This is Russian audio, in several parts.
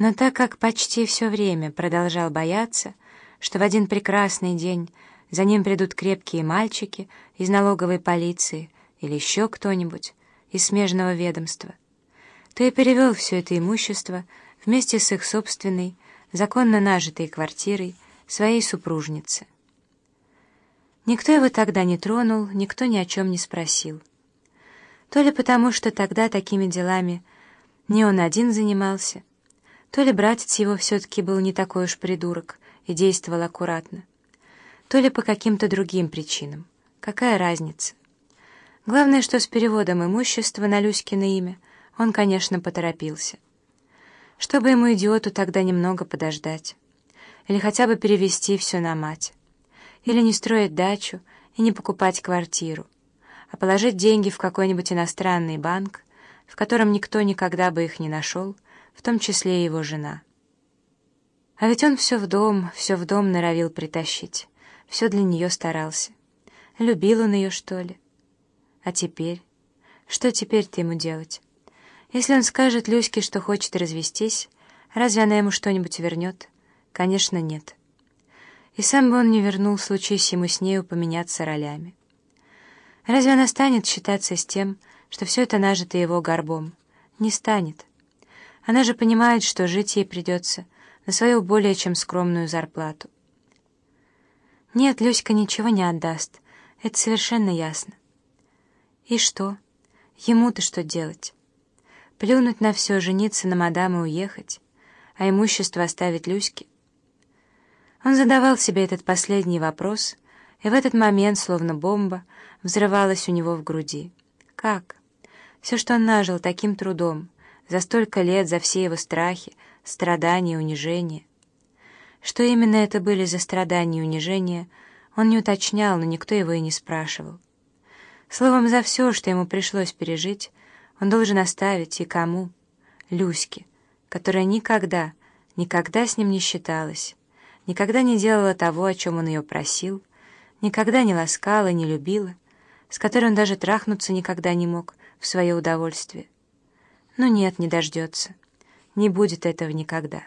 Но так как почти все время продолжал бояться, что в один прекрасный день за ним придут крепкие мальчики из налоговой полиции или еще кто-нибудь из смежного ведомства, то и перевел все это имущество вместе с их собственной, законно нажитой квартирой своей супружнице. Никто его тогда не тронул, никто ни о чем не спросил. То ли потому, что тогда такими делами не он один занимался, то ли братец его все-таки был не такой уж придурок и действовал аккуратно, то ли по каким-то другим причинам. Какая разница? Главное, что с переводом имущества на Люськино имя он, конечно, поторопился. Чтобы ему, идиоту, тогда немного подождать. Или хотя бы перевести все на мать. Или не строить дачу и не покупать квартиру, а положить деньги в какой-нибудь иностранный банк, в котором никто никогда бы их не нашел, в том числе и его жена. А ведь он все в дом норовил притащить, все для нее старался. Любил он ее, что ли? А теперь? Что теперь-то ему делать? Если он скажет Люське, что хочет развестись, разве она ему что-нибудь вернет? Конечно, нет. И сам бы он не вернул, случись ему с нею поменяться ролями. Разве она станет считаться с тем, что все это нажито его горбом? Не станет. Она же понимает, что жить ей придется на свою более чем скромную зарплату. Нет, Люська ничего не отдаст, это совершенно ясно. И что? Ему-то что делать? Плюнуть на все, жениться на мадам и уехать, а имущество оставить Люське? Он задавал себе этот последний вопрос, и в этот момент, словно бомба, взрывалась у него в груди. Как? Все, что он нажил таким трудом, за столько лет, за все его страхи, страдания и унижения. Что именно это были за страдания и унижения, он не уточнял, но никто его и не спрашивал. Словом, за все, что ему пришлось пережить, он должен оставить и кому? Люське, которая никогда с ним не считалась, никогда не делала того, о чем он ее просил, никогда не ласкала, не любила, с которой он даже трахнуться никогда не мог в свое удовольствие. Но нет, не дождется. Не будет этого никогда.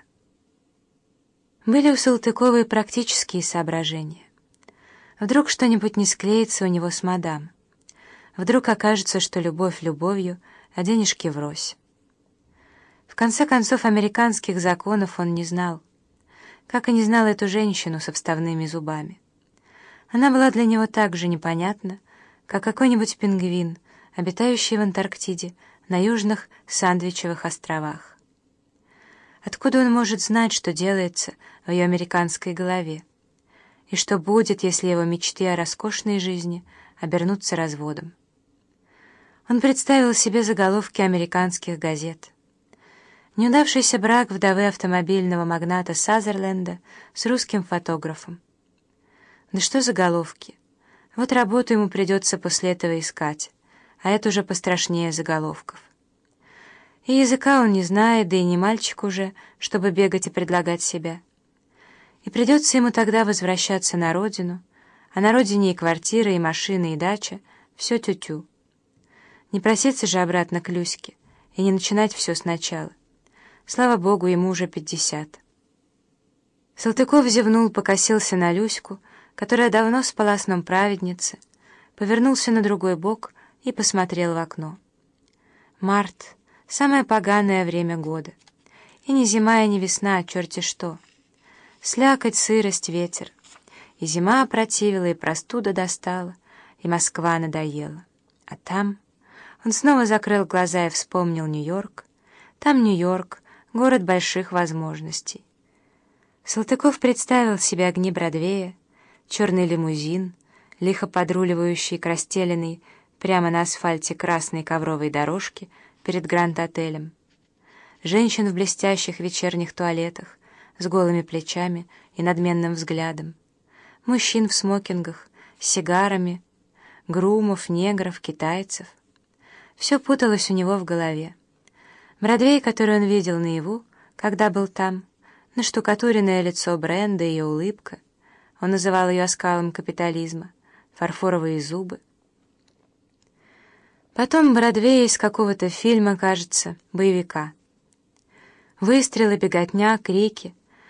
Были у Салтыкова и практические соображения. Вдруг что-нибудь не склеится у него с мадам. Вдруг окажется, что любовь любовью, а денежки врозь. В конце концов, американских законов он не знал. Как и не знал эту женщину со вставными зубами. Она была для него так же непонятна, как какой-нибудь пингвин, обитающий в Антарктиде, на южных Сандвичевых островах. Откуда он может знать, что делается в ее американской голове? И что будет, если его мечты о роскошной жизни обернутся разводом? Он представил себе заголовки американских газет. Неудавшийся брак вдовы автомобильного магната Сазерленда с русским фотографом. Да что заголовки? Вот работу ему придется после этого искать, а это уже пострашнее заголовков. И языка он не знает, да и не мальчик уже, чтобы бегать и предлагать себя. И придется ему тогда возвращаться на родину, а на родине и квартира, и машина, и дача — все тю-тю. Не проситься же обратно к Люське и не начинать все сначала. Слава богу, ему уже 50. Салтыков зевнул, покосился на Люську, которая давно спала сном праведницы, повернулся на другой бок и посмотрел в окно. Март — самое поганое время года. И не зима, и не весна, черти что. Слякоть, сырость, ветер. И зима опротивила, и простуда достала, и Москва надоела. А там... Он снова закрыл глаза и вспомнил Нью-Йорк. Там Нью-Йорк, город больших возможностей. Салтыков представил себе огни Бродвея, черный лимузин, лихо подруливающий к расстеленной прямо на асфальте красной ковровой дорожке перед Гранд-отелем, женщин в блестящих вечерних туалетах с голыми плечами и надменным взглядом, мужчин в смокингах, с сигарами, грумов, негров, китайцев. Все путалось у него в голове. Бродвей, который он видел наяву, когда был там, наштукатуренное лицо Бренда и ее улыбка, он называл ее оскалом капитализма, фарфоровые зубы. Потом Бродвей из какого-то фильма, кажется, боевика. Выстрелы, беготня, крики.